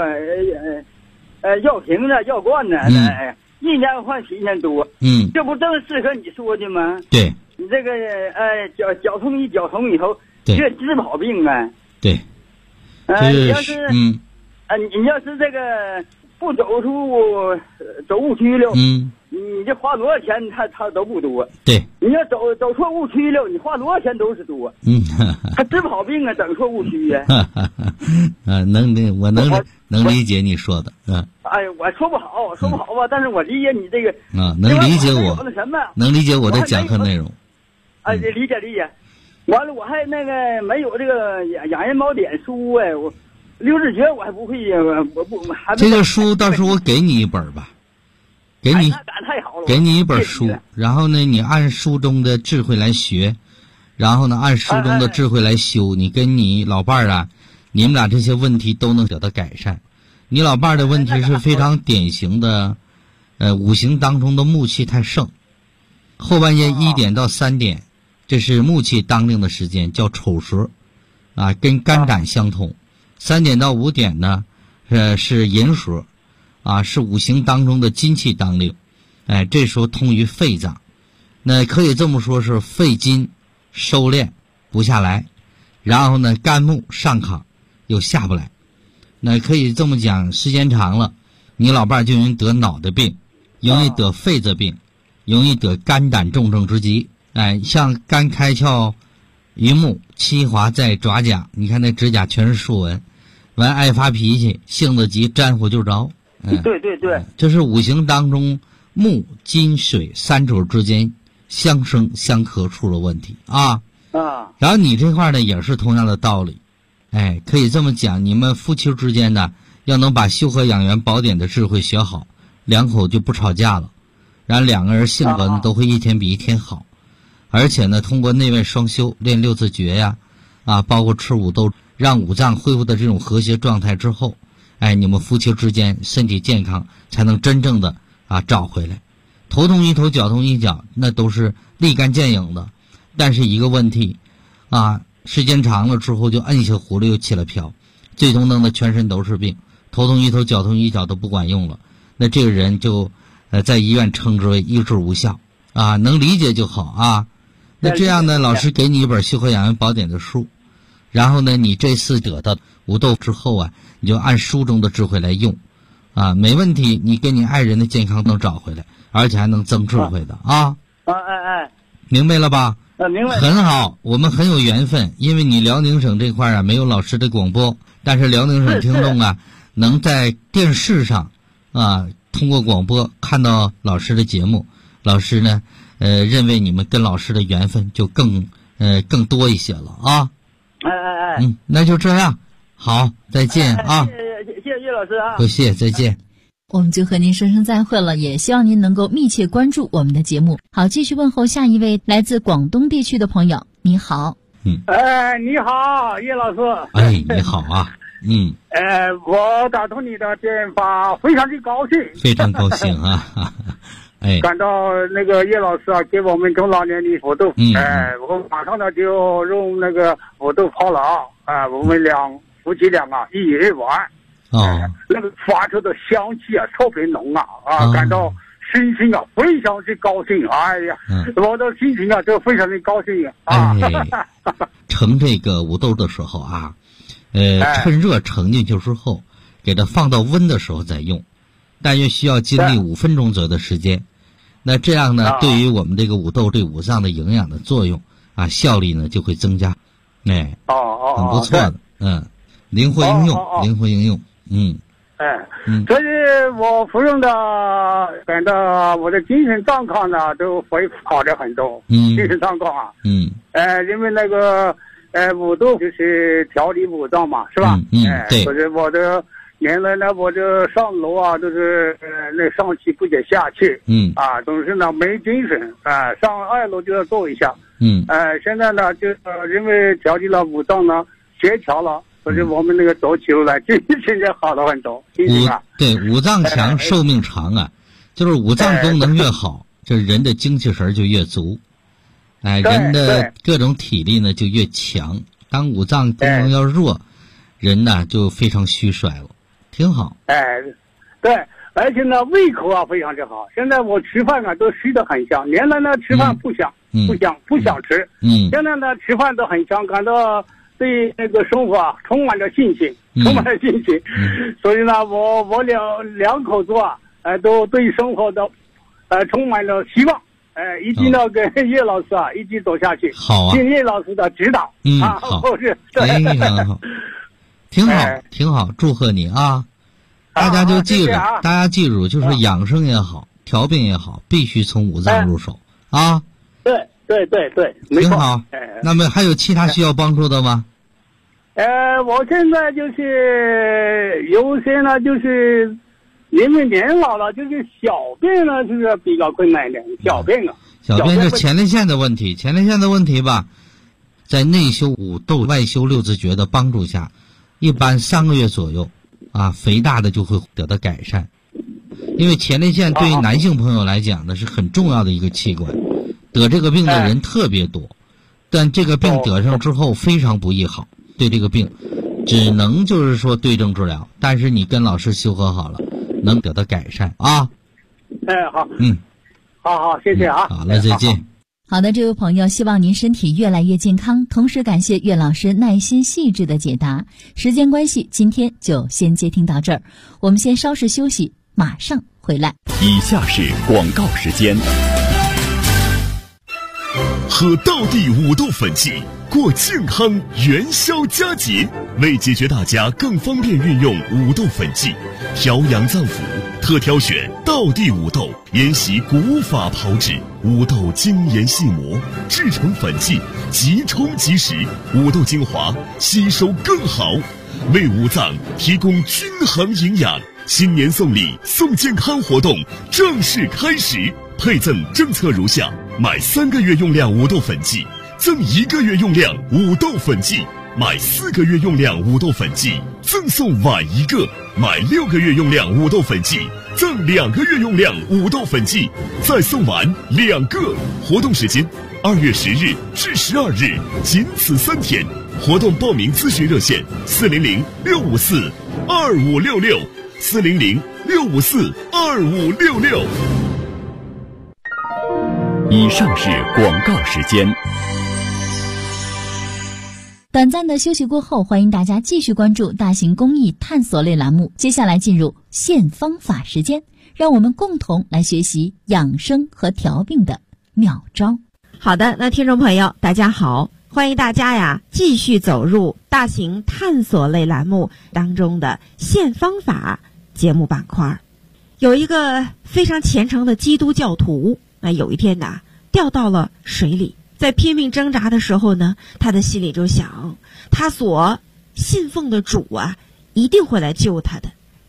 药瓶子药罐子，1年换7年多。这不正适合你说的吗？ 对， 你这个绞痛以后，这治不好病啊。 对， 你要是你要是这个不走误区了，你这花多少钱他都不多。 对， 你要走错误区了，你花多少钱都是多。他治不好病啊，整错误区呀。 我能理解你说的。 我说不好吧，但是我理解你这个。 能理解我。能理解我的讲课内容。 理解。完了，我还那个没有这个养人宝典书我刘志觉我还不会呀，我不还这个书到时候我给你一本吧，给你一本书，然后呢你按书中的智慧来学，然后呢按书中的智慧来修，你跟你老伴儿你们俩这些问题都能得到改善。你老伴儿的问题是非常典型的五行当中的木气太盛，后半夜1点到3点这是木气当令的时间，叫丑时跟肝胆相同。3点到5点呢是寅时是五行当中的金气当令，这时候通于肺脏，那可以这么说是肺金收敛不下来，然后呢肝木上亢又下不来，那可以这么讲，时间长了你老伴就容易得脑袋病，容易得肺子病，容易得肝胆重症之疾。像肝开窍于目，七华在爪甲，你看那指甲全是竖纹，完爱发脾气，性子急，沾火就着。 对， 这是五行当中木金水3者之间相生相克出了问题然后你这块呢也是同样的道理，可以这么讲，你们夫妻之间呢要能把修和养元宝典的智慧学好，两口就不吵架了，然后2个人性格呢都会一天比一天好。而且呢通过内外双修，练6字诀呀包括吃五豆，让五脏恢复的这种和谐状态之后，你们夫妻之间身体健康才能真正的找回来。头痛一头，脚痛一脚，那都是立竿见影的。但是一个问题时间长了之后就摁下葫芦又起了瓢，最终弄得全身都是病，头痛一头，脚痛一脚都不管用了，那这个人就在医院称之为医治无效能理解就好那这样呢，老师给你一本修和养元宝典的书，然后呢你这次得到五豆之后你就按书中的智慧来用没问题，你跟你爱人的健康能找回来，而且还能增智慧的明白了吧？ 明白。 很好，我们很有缘分，因为你辽宁省这块没有老师的广播，但是辽宁省听众能在电视上通过广播看到老师的节目，老师呢认为你们跟老师的缘分就更多一些了那就这样，好，再见谢谢叶老师啊。 不谢，再见。 我们就和您说声再会了，也希望您能够密切关注我们的节目。好，继续问候下一位来自广东地区的朋友。你好。 你好，叶老师。 你好啊。 我打通你的电话，非常的高兴。 非常高兴啊。 感到那个叶老师啊，给我们中老年的舞动。我马上呢就用那个舞动跑了我们夫妻俩啊一起玩。那个发出的香气啊特别浓感到心情啊非常的高兴。我的心情啊就非常的高兴盛这个五豆的时候啊，趁热盛进去之后，给它放到温的时候再用，大约需要经历5分钟左右的时间。那这样呢，对于我们这个五豆对五脏的营养的作用效力呢就会增加。很不错的。灵活应用。 所以我服用的，感到我的精神状况呢都会好的很多。精神状况因为那个五豆就是调理五脏嘛，是吧？ 对。 所以我的原来呢，我就上楼都是那上气不接下气。总是呢没精神上2楼就要坐一下。现在呢就因为调理了五脏呢协调了。所以我们那个走起路来现在好了很多。 五脏强寿命长就是五脏功能越好，这人的精气神就越足，人的各种体力呢就越强。当五脏功能要弱，人呢就非常虚衰了，挺好。 对，而且呢胃口非常的好。现在我吃饭都吃得很香，原来呢吃饭不想吃。现在呢吃饭都很香，感到对那个生活充满着信心。所以呢我两口子都对生活的充满了希望。一起呢跟叶老师一起走下去。 好听叶老师的指导。 好。 好。 挺好，祝贺你啊！大家就记住，大家记住，就是养生也好，调病也好，必须从五脏入手啊。 对， 挺好。那么还有其他需要帮助的吗？ 我现在就是有些呢，就是因为年老了，就是小便呢，就是比较困难一点。小便是前列腺的问题，吧，在内修五豆、外修六字诀的帮助下，一般3个月左右肥大的就会得到改善。因为前列腺对于男性朋友来讲呢是很重要的一个器官，得这个病的人特别多，但这个病得上之后非常不易好。对这个病只能就是说对症治疗，但是你跟老师修合好了，能得到改善好。好，谢谢好了，再见。 好的，这位朋友，希望您身体越来越健康，同时感谢岳老师耐心细致的解答。时间关系，今天就先接听到这儿，我们先稍事休息，马上回来。 以下是广告时间。喝道地五豆粉剂，过健康元宵佳节。为解决大家更方便运用五豆粉剂，调养脏腑，特挑选道地五豆，沿袭古法炮制，五豆精研细磨，制成粉剂，即冲即食，五豆精华吸收更好，为五脏提供均衡营养。新年送礼送健康活动正式开始，配赠政策如下：买3个月用量五豆粉剂赠1个月用量五豆粉剂，买4个月用量五豆粉剂赠送碗1个，买6个月用量五豆粉剂赠2个月用量五豆粉剂，再送碗2个。活动时间2月10日至12日，仅此3天。活动报名咨询热线400-654-2566，400-654-2566。以上是广告时间。 短暂的休息过后，欢迎大家继续关注大型公益探索类栏目。接下来进入现方法时间，让我们共同来学习养生和调病的妙招。 好的，那听众朋友大家好，欢迎大家继续走入大型探索类栏目当中的现方法节目板块。有一个非常虔诚的基督教徒，有一天掉到了水里，在拼命挣扎的时候呢，他的心里就想，他所信奉的主一定会来救他的。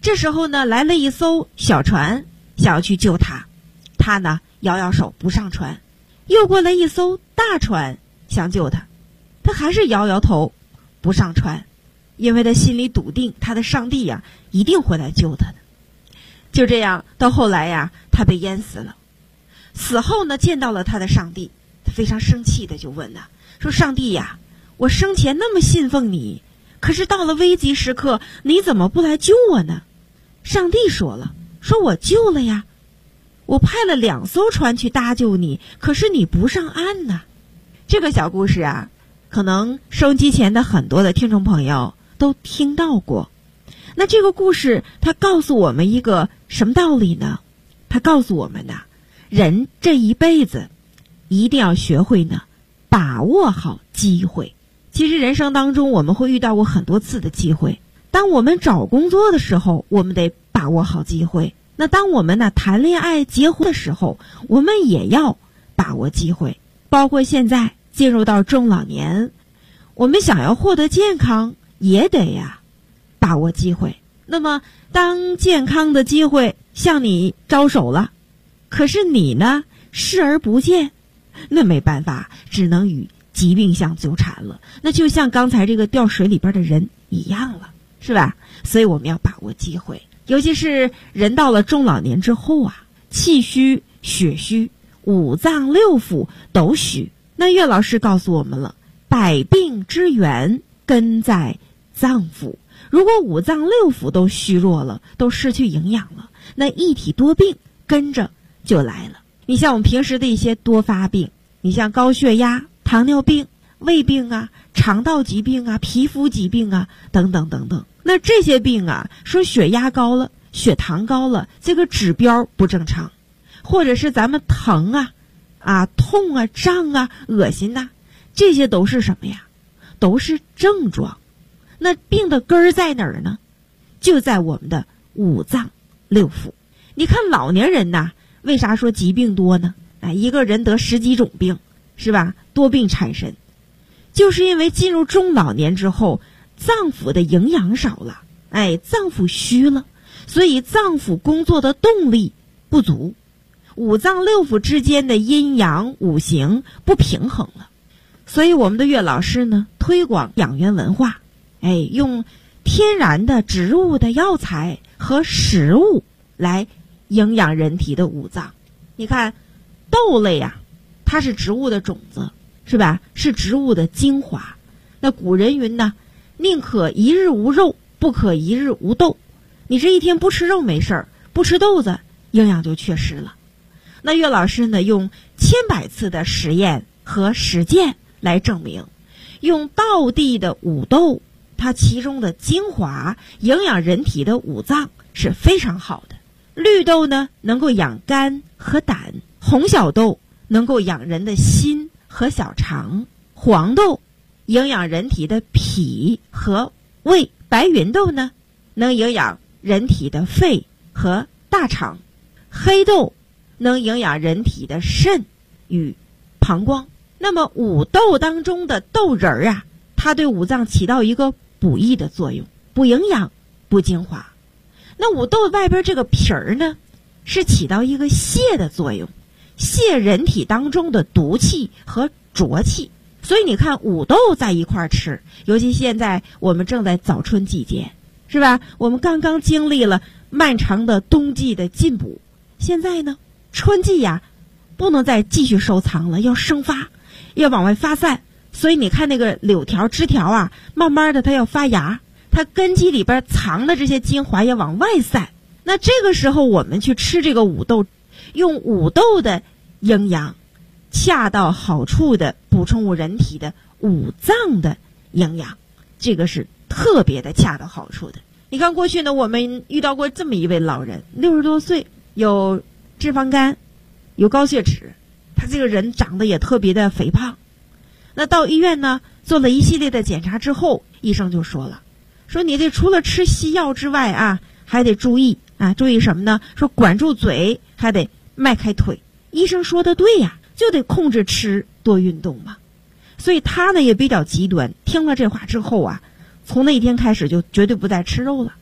这时候呢，来了一艘小船，想要去救他。他呢摇摇手不上船。又过来一艘大船想救他，他还是摇摇头不上船，因为他心里笃定他的上帝呀一定会来救他的。就这样到后来呀，他被淹死了。死后呢，见到了他的上帝，他非常生气的就问呐，说上帝呀，我生前那么信奉你，可是到了危急时刻你怎么不来救我呢？上帝说了，说我救了呀，我派了2艘船去搭救你，可是你不上岸呢。这个小故事啊，可能收音机前的很多的听众朋友都听到过。那这个故事它告诉我们一个什么道理呢？它告诉我们呢，人这一辈子一定要学会呢把握好机会。其实人生当中我们会遇到过很多次的机会，当我们找工作的时候，我们得把握好机会。那当我们呢谈恋爱结婚的时候，我们也要把握机会。包括现在进入到中老年，我们想要获得健康也得呀把握机会。那么当健康的机会向你招手了，可是你呢视而不见，那没办法，只能与疾病相纠缠了。那就像刚才这个掉水里边的人一样了，是吧？所以我们要把握机会。尤其是人到了中老年之后啊，气虚血虚，五脏六腑都虚。那岳老师告诉我们了，百病之源根在脏腑。如果五脏六腑都虚弱了，都失去营养了，那一体多病跟着就来了。你像我们平时的一些多发病，你像高血压、糖尿病、胃病啊、肠道疾病啊、皮肤疾病啊等等等等。那这些病啊，说血压高了、血糖高了，这个指标不正常，或者是咱们疼啊、痛啊、胀啊、恶心呐，这些都是什么呀？都是症状。那病的根儿在哪儿呢？就在我们的五脏六腑。你看老年人呐，为啥说疾病多呢？一个人得10几种病，是吧？多病缠身，就是因为进入中老年之后，脏腑的营养少了，脏腑虚了，所以脏腑工作的动力不足，五脏六腑之间的阴阳五行不平衡了。所以我们的岳老师呢，推广养元文化，用天然的植物的药材和食物来营养人体的五脏。你看豆类啊，它是植物的种子，是吧？是植物的精华。那古人云呢，宁可一日无肉，不可一日无豆。你这一天不吃肉没事儿，不吃豆子营养就缺失了。那岳老师呢，用千百次的实验和实践来证明，用道地的五豆，它其中的精华营养人体的五脏是非常好的。绿豆呢，能够养肝和胆；红小豆能够养人的心和小肠；黄豆营养人体的脾和胃；白芸豆呢，能营养人体的肺和大肠；黑豆能营养人体的肾与膀胱。那么五豆当中的豆仁儿啊，它对五脏起到一个补益的作用，补营养、补精华。那五豆外边这个皮儿呢，是起到一个泻的作用，泻人体当中的毒气和浊气。所以你看五豆在一块儿吃，尤其现在我们正在早春季节，是吧？我们刚刚经历了漫长的冬季的进补，现在呢春季呀，不能再继续收藏了，要生发，要往外发散。所以你看那个柳条枝条啊，慢慢的它要发芽，它根基里边藏的这些精华也往外散。那这个时候我们去吃这个五豆，用五豆的营养恰到好处的补充人体的五脏的营养，这个是特别的恰到好处的。你看过去呢，我们遇到过这么一位老人，60多岁，有脂肪肝，有高血脂，他这个人长得也特别的肥胖。那到医院呢，做了一系列的检查之后，医生就说了，说你这除了吃西药之外啊，还得注意注意什么呢？说管住嘴，还得迈开腿。医生说的对呀，就得控制吃，多运动嘛。所以他呢也比较极端，听了这话之后啊，从那一天开始就绝对不再吃肉了，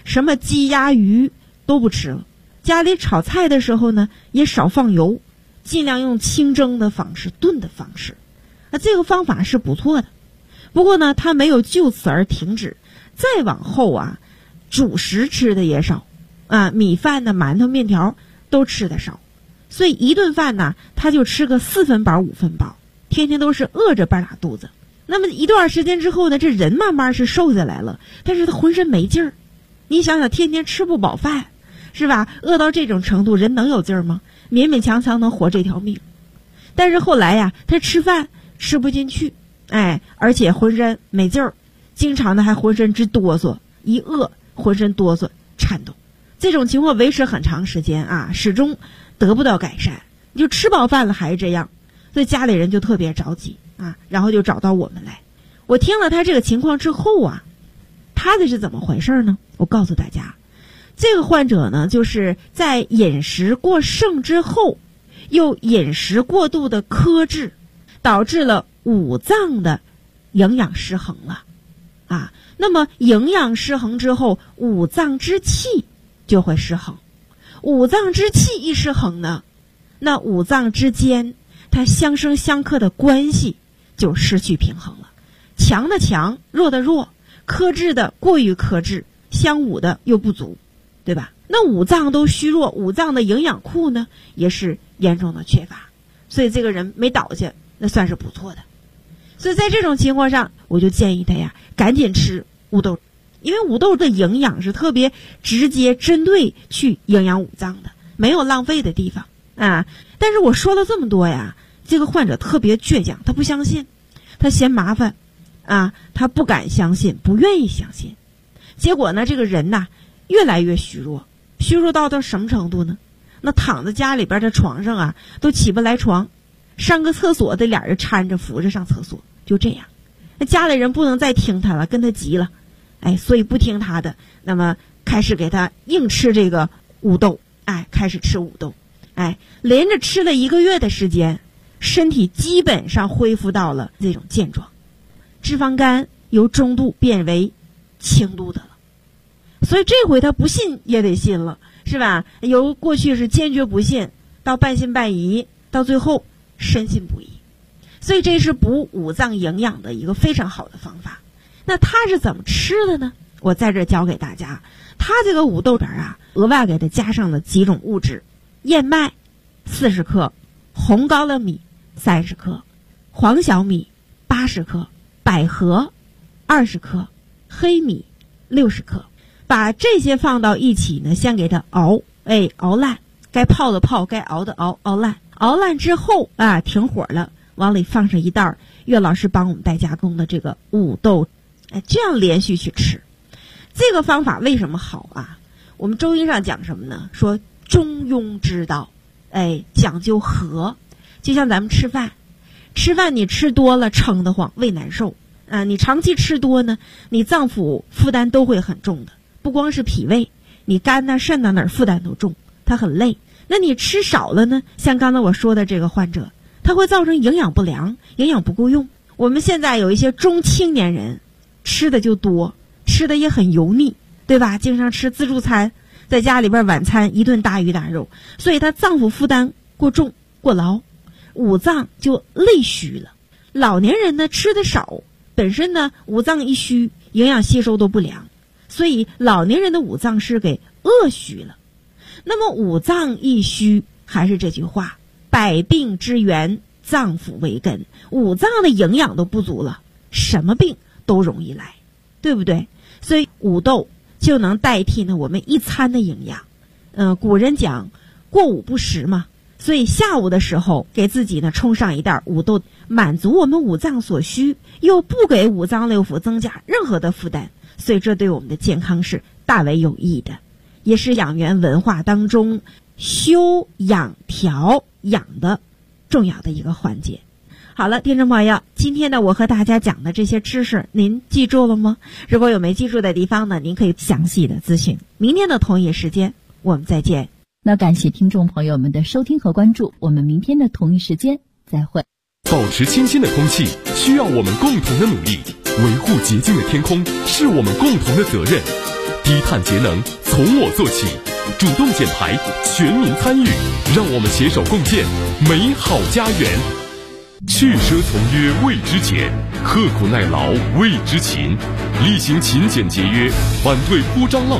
什么鸡鸭鱼都不吃了。家里炒菜的时候呢，也少放油，尽量用清蒸的方式、炖的方式。这个方法是不错的。不过呢，他没有就此而停止，再往后啊，主食吃的也少啊，米饭呢、馒头、面条都吃的少，所以一顿饭呢，他就吃个4分饱、5分饱，天天都是饿着半拉肚子。那么一段时间之后呢，这人慢慢是瘦下来了，但是他浑身没劲儿。你想想，天天吃不饱饭，是吧？饿到这种程度，人能有劲儿吗？勉勉强强能活这条命。但是后来呀，他吃饭吃不进去，而且浑身没劲儿，经常的还浑身直哆嗦，一饿浑身哆嗦颤抖。这种情况维持很长时间啊，始终得不到改善。就吃饱饭了还是这样，所以家里人就特别着急啊，然后就找到我们来。我听了他这个情况之后啊，他这是怎么回事呢？我告诉大家，这个患者呢，就是在饮食过剩之后，又饮食过度的克制，导致了五脏的营养失衡了啊。那么营养失衡之后，五脏之气就会失衡。五脏之气一失衡呢，那五脏之间它相生相克的关系就失去平衡了。强的强，弱的弱，克制的过于克制，相侮的又不足，对吧？那五脏都虚弱，五脏的营养库呢也是严重的缺乏，所以这个人没倒下，那算是不错的。所以在这种情况上，我就建议他呀，赶紧吃乌豆，因为乌豆的营养是特别直接针对去营养五脏的，没有浪费的地方啊。但是我说了这么多呀，这个患者特别倔强，他不相信，他嫌麻烦啊，他不敢相信，不愿意相信。结果呢，这个人呐越来越虚弱，虚弱到什么程度呢？那躺在家里边的床上啊，都起不来床，上个厕所得俩人搀着扶着上厕所，就这样。那家里人不能再听他了，跟他急了，所以不听他的，那么开始给他硬吃这个乌豆，开始吃乌豆，连着吃了1个月的时间，身体基本上恢复到了这种健壮，脂肪肝由中度变为轻度的了。所以这回他不信也得信了，是吧？由过去是坚决不信，到半信半疑，到最后深信不疑。所以这是补五脏营养的一个非常好的方法。那他是怎么吃的呢？我在这教给大家。他这个五豆里啊，额外给他加上了几种物质：燕麦40克，红高粱米30克，黄小米80克，百合20克，黑米60克。把这些放到一起呢，先给它熬，熬烂，该泡的泡，该熬的熬，熬烂。熬烂之后啊，停火了，往里放上一袋岳老师帮我们代加工的这个五豆，这样连续去吃。这个方法为什么好啊？我们中医上讲什么呢？说中庸之道，讲究和。就像咱们吃饭你吃多了撑得慌，胃难受啊。你长期吃多呢，你脏腑负担都会很重的。不光是脾胃，你肝呐、肾呐哪儿负担都重，它很累。那你吃少了呢，像刚才我说的这个患者，它会造成营养不良，营养不够用。我们现在有一些中青年人吃的就多，吃的也很油腻，对吧？经常吃自助餐，在家里边晚餐一顿大鱼大肉，所以他脏腑负担过重过劳，五脏就累虚了。老年人呢吃的少，本身呢五脏一虚，营养吸收都不良，所以老年人的五脏是给饿虚了。那么五脏一虚，还是这句话，百病之源脏腑为根。五脏的营养都不足了，什么病都容易来，对不对？所以五豆就能代替呢我们一餐的营养。古人讲过午不食嘛，所以下午的时候给自己呢冲上一袋五豆，满足我们五脏所需，又不给五脏六腑增加任何的负担，所以这对我们的健康是大为有益的，也是养元文化当中修养调养的重要的一个环节。好了，听众朋友，今天呢我和大家讲的这些知识您记住了吗？如果有没记住的地方呢，您可以详细的咨询。明天的同一时间我们再见。 那感谢听众朋友们的收听和关注，我们明天的同一时间再会。 保持清新的空气需要我们共同的努力，维护洁净的天空是我们共同的责任。 低碳节能从我做起，主动减排，全民参与，让我们携手共建美好家园。去奢从约谓之俭，刻苦耐劳谓之勤，厉行勤俭节约，反对铺张浪